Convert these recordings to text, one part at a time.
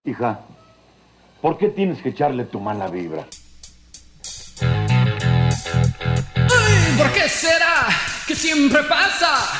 Hija, ¿por qué tienes que echarle tu mala vibra? Ay, ¿por qué será que siempre pasa?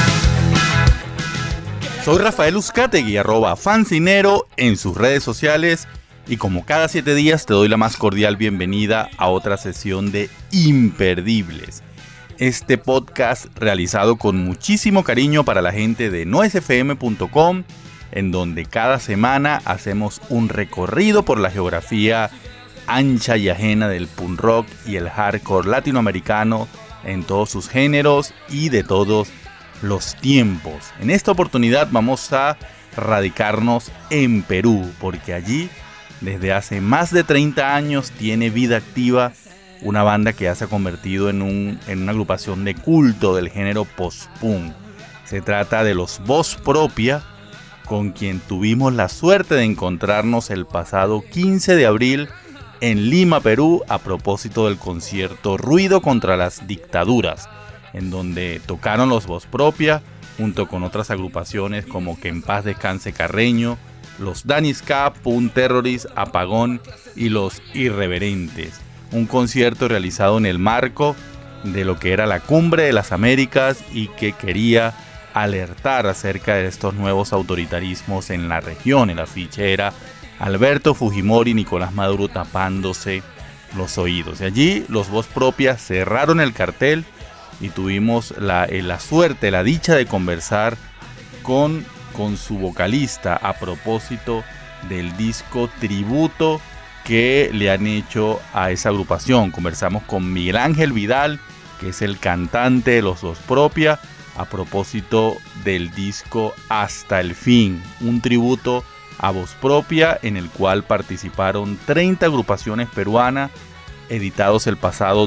Soy Rafael Uzcategui, @fancinero en sus redes sociales, y como cada 7 días te doy la más cordial bienvenida a otra sesión de Imperdibles. Este podcast realizado con muchísimo cariño para la gente de noesfm.com, en donde cada semana hacemos un recorrido por la geografía ancha y ajena del punk rock y el hardcore latinoamericano en todos sus géneros y de todos los tiempos. En esta oportunidad vamos a radicarnos en Perú, porque allí desde hace más de 30 años tiene vida activa una banda que ya se ha convertido en una agrupación de culto del género post-punk. Se trata de los Voz Propia, con quien tuvimos la suerte de encontrarnos el pasado 15 de abril en Lima, Perú, a propósito del concierto Ruido contra las Dictaduras, en donde tocaron los Voz Propia junto con otras agrupaciones como Que en Paz Descanse Carreño, los Danis K, Punk Terrorist, Apagón y los Irreverentes. Un concierto realizado en el marco de lo que era la Cumbre de las Américas y que quería alertar acerca de estos nuevos autoritarismos en la región. El afiche era Alberto Fujimori y Nicolás Maduro tapándose los oídos. Y allí los Voz Propia cerraron el cartel y tuvimos la suerte, la dicha de conversar con su vocalista a propósito del disco tributo que le han hecho a esa agrupación. Conversamos con Miguel Ángel Vidal, que es el cantante de los Voz Propia, a propósito del disco Hasta el Fin, un tributo a Voz Propia en el cual participaron 30 agrupaciones peruanas, editados el pasado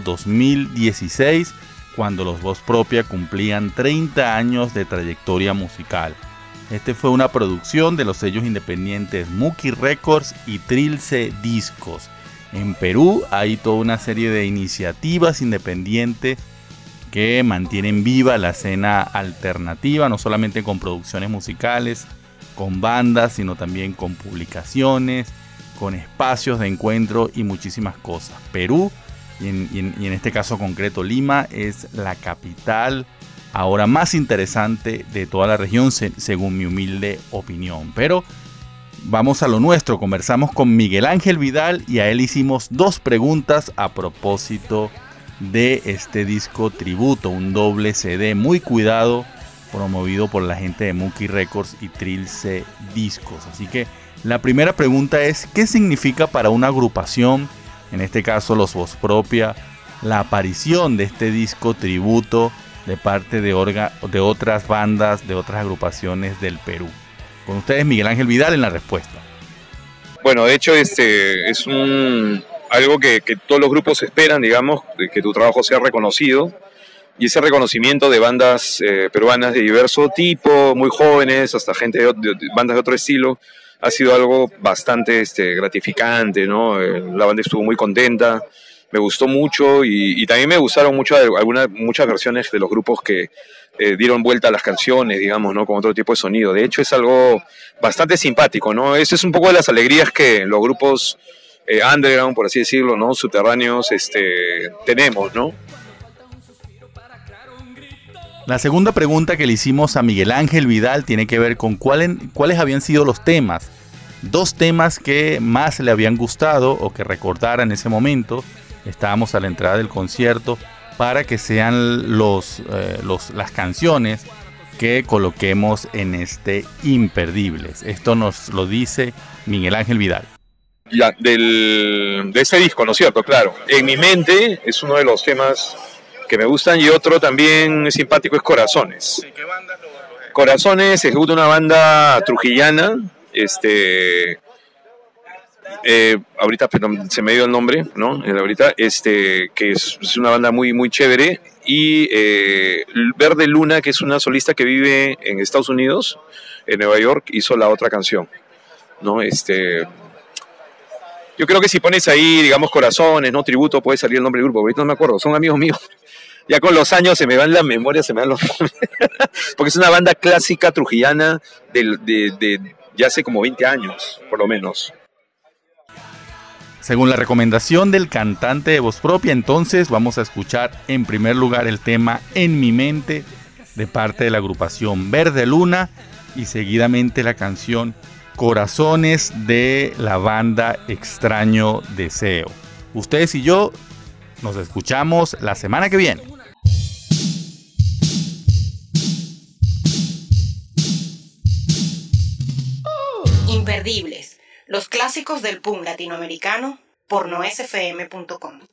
2016, cuando los Voz Propia cumplían 30 años de trayectoria musical. Este fue una producción de los sellos independientes Muki Records y Trilce Discos. En Perú hay toda una serie de iniciativas independientes que mantienen viva la escena alternativa, no solamente con producciones musicales, con bandas, sino también con publicaciones, con espacios de encuentro y muchísimas cosas. Perú, y en este caso concreto Lima, es la capital ahora más interesante de toda la región, según mi humilde opinión. Pero vamos a lo nuestro. Conversamos con Miguel Ángel Vidal y a él hicimos 2 preguntas a propósito de este disco tributo, un doble CD muy cuidado, promovido por la gente de Muki Records y Trilce Discos. Así que la primera pregunta es: ¿qué significa para una agrupación, en este caso los Voz Propia, la aparición de este disco tributo de parte de otras bandas, de otras agrupaciones del Perú? Con ustedes Miguel Ángel Vidal en la respuesta. Bueno, de hecho es algo que todos los grupos esperan, digamos, que tu trabajo sea reconocido, y ese reconocimiento de bandas peruanas de diverso tipo, muy jóvenes, hasta gente de bandas de otro estilo, ha sido algo bastante gratificante, ¿no? La banda estuvo muy contenta, me gustó mucho, y también me gustaron mucho muchas versiones de los grupos que dieron vuelta a las canciones, digamos, ¿no? Con otro tipo de sonido. De hecho es algo bastante simpático, ¿no? Eso es un poco de las alegrías que los grupos underground, por así decirlo, ¿no? Subterráneos, tenemos, ¿no? La segunda pregunta que le hicimos a Miguel Ángel Vidal tiene que ver con cuáles habían sido los temas, 2 temas que más le habían gustado o que recordara en ese momento. Estábamos a la entrada del concierto, para que sean las canciones que coloquemos en este Imperdibles. Esto nos lo dice Miguel Ángel Vidal. Ya, de ese disco, ¿no es cierto? Claro. En mi mente es uno de los temas que me gustan, y otro también es simpático, es Corazones. ¿Qué banda? Corazones ejecuta una banda trujillana, ahorita se me dio el nombre, ¿no? Ahorita, que es una banda muy, muy chévere, y Verde Luna, que es una solista que vive en Estados Unidos, en Nueva York, hizo la otra canción, ¿no? Yo creo que si pones ahí, digamos, Corazones, ¿no? Tributo, puede salir el nombre del grupo. Ahorita no me acuerdo, son amigos míos. Ya con los años se me van las memorias, se me van los nombres. Porque es una banda clásica trujillana ya hace como 20 años, por lo menos. Según la recomendación del cantante de voz propia, entonces vamos a escuchar en primer lugar el tema En mi mente de parte de la agrupación Verde Luna y seguidamente la canción Corazones de la banda Extraño Deseo. Ustedes y yo nos escuchamos la semana que viene. Imperdibles, los clásicos del punk latinoamericano por noesfm.com.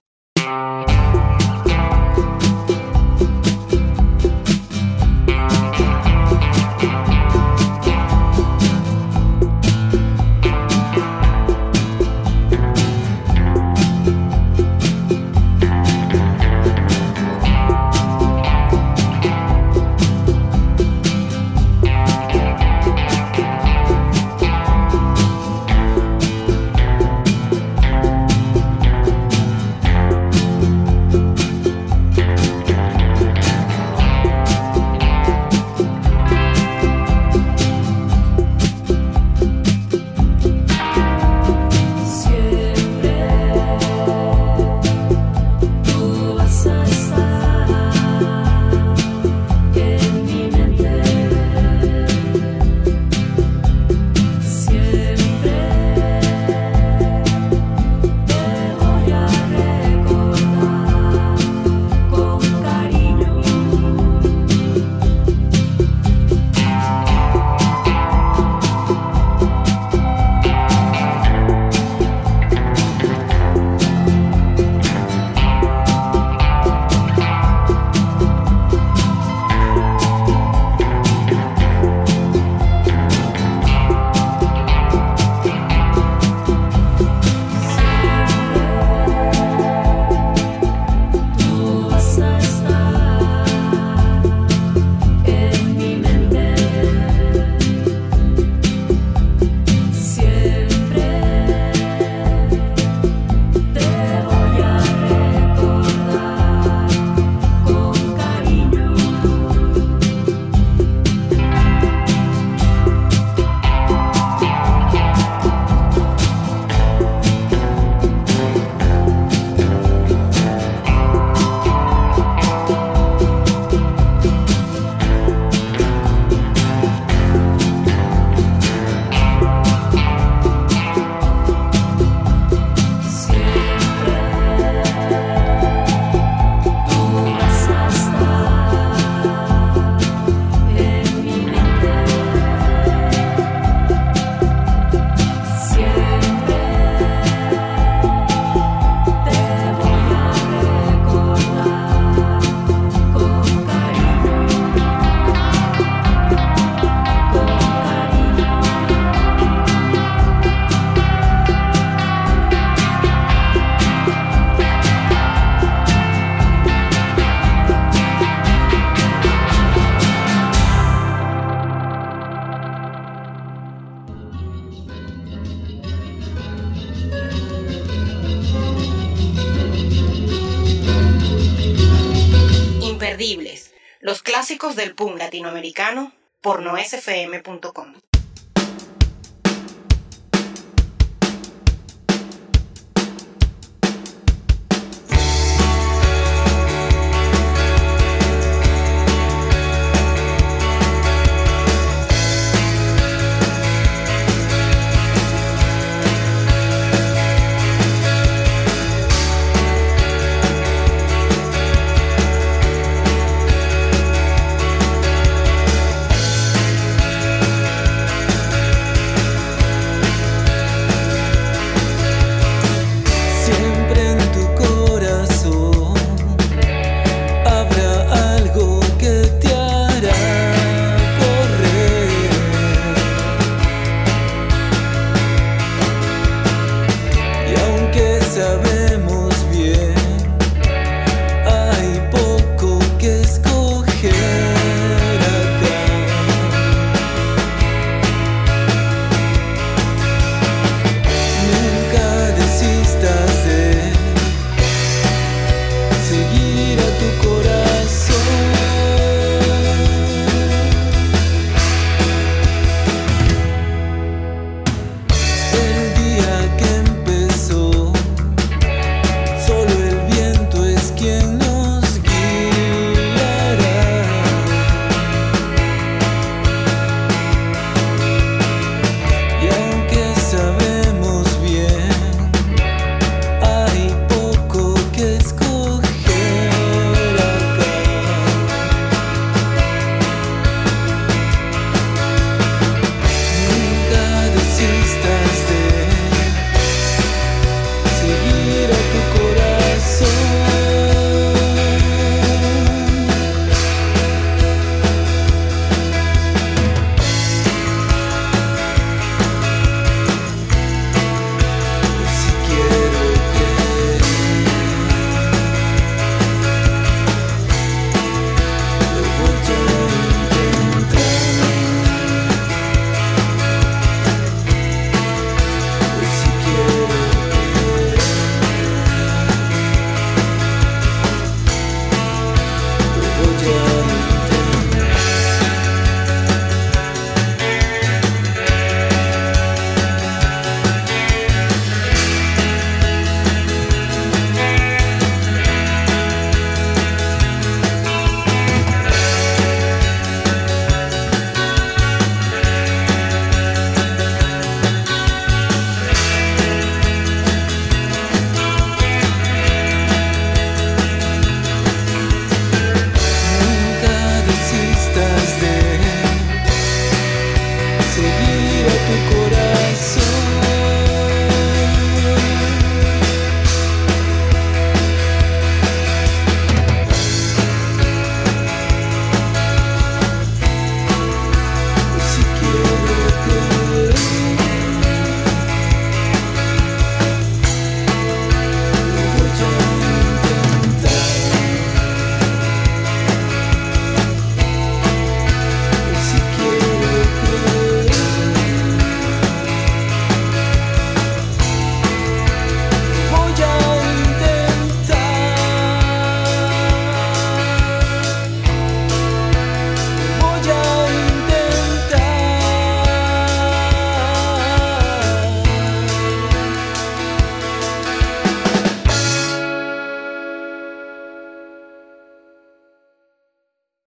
Imperdibles, los clásicos del punk latinoamericano por noesfm.com.